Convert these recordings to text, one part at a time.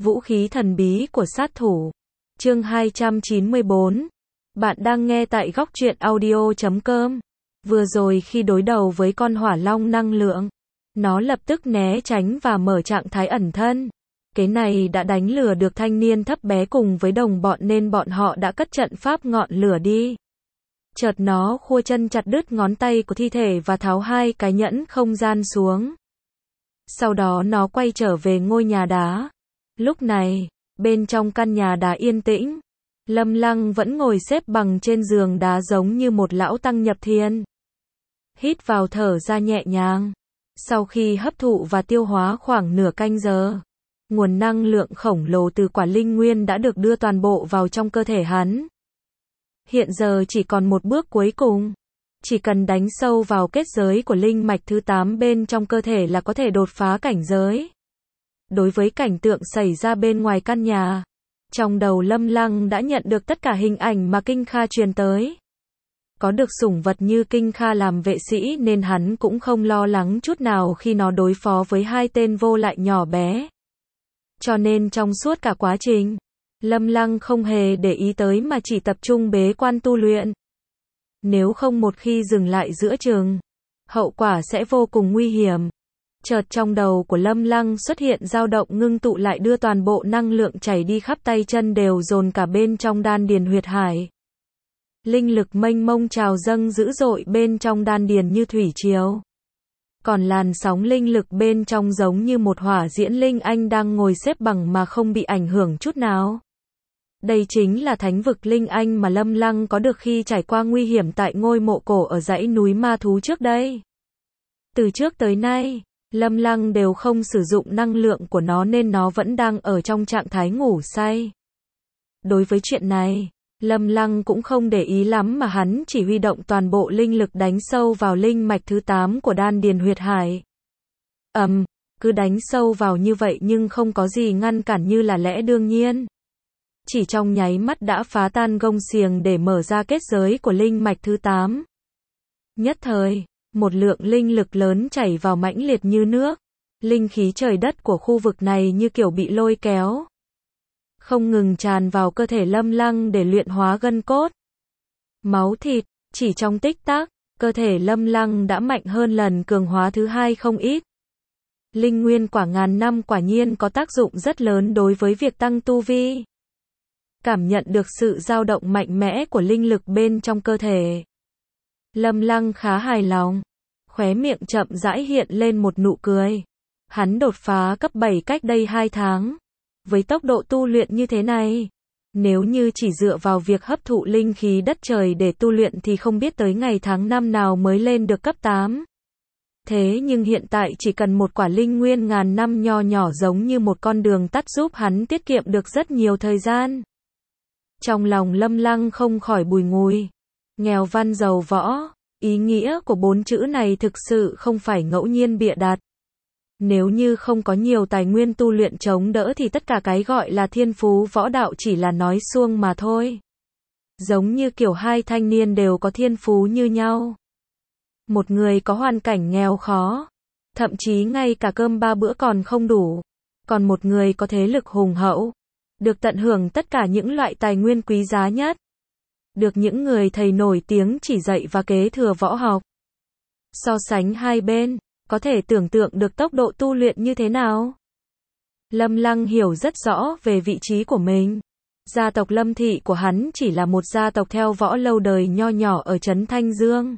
Vũ khí thần bí của sát thủ. Chương 294. Bạn đang nghe tại góc truyện audio.com. Vừa rồi khi đối đầu với con hỏa long năng lượng, nó lập tức né tránh và mở trạng thái ẩn thân. Cái này đã đánh lừa được thanh niên thấp bé cùng với đồng bọn nên bọn họ đã cất trận pháp ngọn lửa đi. Chợt nó khua chân chặt đứt ngón tay của thi thể và tháo hai cái nhẫn không gian xuống. Sau đó nó quay trở về ngôi nhà đá. Lúc này, bên trong căn nhà đá yên tĩnh, Lâm Lăng vẫn ngồi xếp bằng trên giường đá giống như một lão tăng nhập thiền. Hít vào thở ra nhẹ nhàng. Sau khi hấp thụ và tiêu hóa khoảng nửa canh giờ, nguồn năng lượng khổng lồ từ quả linh nguyên đã được đưa toàn bộ vào trong cơ thể hắn. Hiện giờ chỉ còn một bước cuối cùng. Chỉ cần đánh sâu vào kết giới của linh mạch thứ 8 bên trong cơ thể là có thể đột phá cảnh giới. Đối với cảnh tượng xảy ra bên ngoài căn nhà, trong đầu Lâm Lăng đã nhận được tất cả hình ảnh mà Kinh Kha truyền tới. Có được sủng vật như Kinh Kha làm vệ sĩ nên hắn cũng không lo lắng chút nào khi nó đối phó với hai tên vô lại nhỏ bé. Cho nên trong suốt cả quá trình, Lâm Lăng không hề để ý tới mà chỉ tập trung bế quan tu luyện. Nếu không một khi dừng lại giữa chừng, hậu quả sẽ vô cùng nguy hiểm. Chợt trong đầu của Lâm Lăng xuất hiện dao động ngưng tụ lại đưa toàn bộ năng lượng chảy đi khắp tay chân đều dồn cả bên trong đan điền huyệt hải. Linh lực mênh mông trào dâng dữ dội bên trong đan điền như thủy triều. Còn làn sóng linh lực bên trong giống như một hỏa diễm linh anh đang ngồi xếp bằng mà không bị ảnh hưởng chút nào. Đây chính là thánh vực linh anh mà Lâm Lăng có được khi trải qua nguy hiểm tại ngôi mộ cổ ở dãy núi ma thú trước đây. Từ trước tới nay, Lâm Lăng đều không sử dụng năng lượng của nó nên nó vẫn đang ở trong trạng thái ngủ say. Đối với chuyện này, Lâm Lăng cũng không để ý lắm mà hắn chỉ huy động toàn bộ linh lực đánh sâu vào linh mạch thứ 8 của đan điền huyệt hải. Cứ đánh sâu vào như vậy nhưng không có gì ngăn cản như là lẽ đương nhiên. Chỉ trong nháy mắt đã phá tan gông xiềng để mở ra kết giới của linh mạch thứ 8. Nhất thời, một lượng linh lực lớn chảy vào mãnh liệt như nước. Linh khí trời đất của khu vực này như kiểu bị lôi kéo, không ngừng tràn vào cơ thể Lâm Lăng để luyện hóa gân cốt, máu thịt. Chỉ trong tích tắc, cơ thể Lâm Lăng đã mạnh hơn lần cường hóa thứ hai không ít. Linh nguyên quả ngàn năm quả nhiên có tác dụng rất lớn đối với việc tăng tu vi. Cảm nhận được sự dao động mạnh mẽ của linh lực bên trong cơ thể, Lâm Lăng khá hài lòng, khóe miệng chậm rãi hiện lên một nụ cười. Hắn đột phá cấp 7 cách đây 2 tháng. Với tốc độ tu luyện như thế này, nếu như chỉ dựa vào việc hấp thụ linh khí đất trời để tu luyện thì không biết tới ngày tháng năm nào mới lên được cấp 8. Thế nhưng hiện tại chỉ cần một quả linh nguyên ngàn năm nho nhỏ giống như một con đường tắt giúp hắn tiết kiệm được rất nhiều thời gian. Trong lòng Lâm Lăng không khỏi bùi ngùi. Nghèo văn giàu võ, ý nghĩa của 4 chữ này thực sự không phải ngẫu nhiên bịa đặt. Nếu như không có nhiều tài nguyên tu luyện chống đỡ thì tất cả cái gọi là thiên phú võ đạo chỉ là nói suông mà thôi. Giống như kiểu hai thanh niên đều có thiên phú như nhau. Một người có hoàn cảnh nghèo khó, thậm chí ngay cả cơm 3 bữa còn không đủ. Còn một người có thế lực hùng hậu, được tận hưởng tất cả những loại tài nguyên quý giá nhất. Được những người thầy nổi tiếng chỉ dạy và kế thừa võ học. So sánh hai bên, có thể tưởng tượng được tốc độ tu luyện như thế nào. Lâm Lăng hiểu rất rõ về vị trí của mình. Gia tộc Lâm Thị của hắn chỉ là một gia tộc theo võ lâu đời nho nhỏ ở trấn Thanh Dương.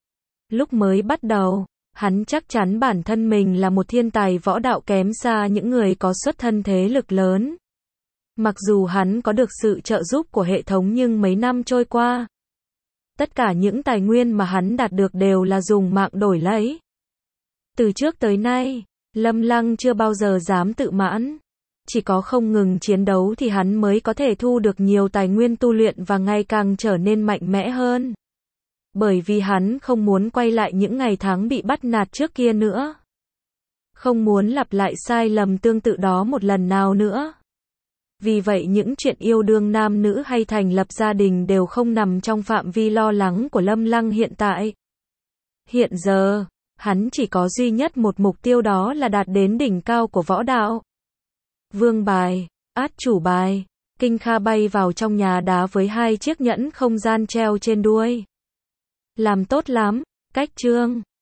Lúc mới bắt đầu, hắn chắc chắn bản thân mình là một thiên tài võ đạo kém xa những người có xuất thân thế lực lớn. Mặc dù hắn có được sự trợ giúp của hệ thống nhưng mấy năm trôi qua, tất cả những tài nguyên mà hắn đạt được đều là dùng mạng đổi lấy. Từ trước tới nay, Lâm Lăng chưa bao giờ dám tự mãn. Chỉ có không ngừng chiến đấu thì hắn mới có thể thu được nhiều tài nguyên tu luyện và ngày càng trở nên mạnh mẽ hơn. Bởi vì hắn không muốn quay lại những ngày tháng bị bắt nạt trước kia nữa. Không muốn lặp lại sai lầm tương tự đó một lần nào nữa. Vì vậy những chuyện yêu đương nam nữ hay thành lập gia đình đều không nằm trong phạm vi lo lắng của Lâm Lăng hiện tại. Hiện giờ, hắn chỉ có duy nhất một mục tiêu đó là đạt đến đỉnh cao của võ đạo. Vương bài, Át chủ bài. Kinh Kha bay vào trong nhà đá với 2 chiếc nhẫn không gian treo trên đuôi. Làm tốt lắm, cách chương.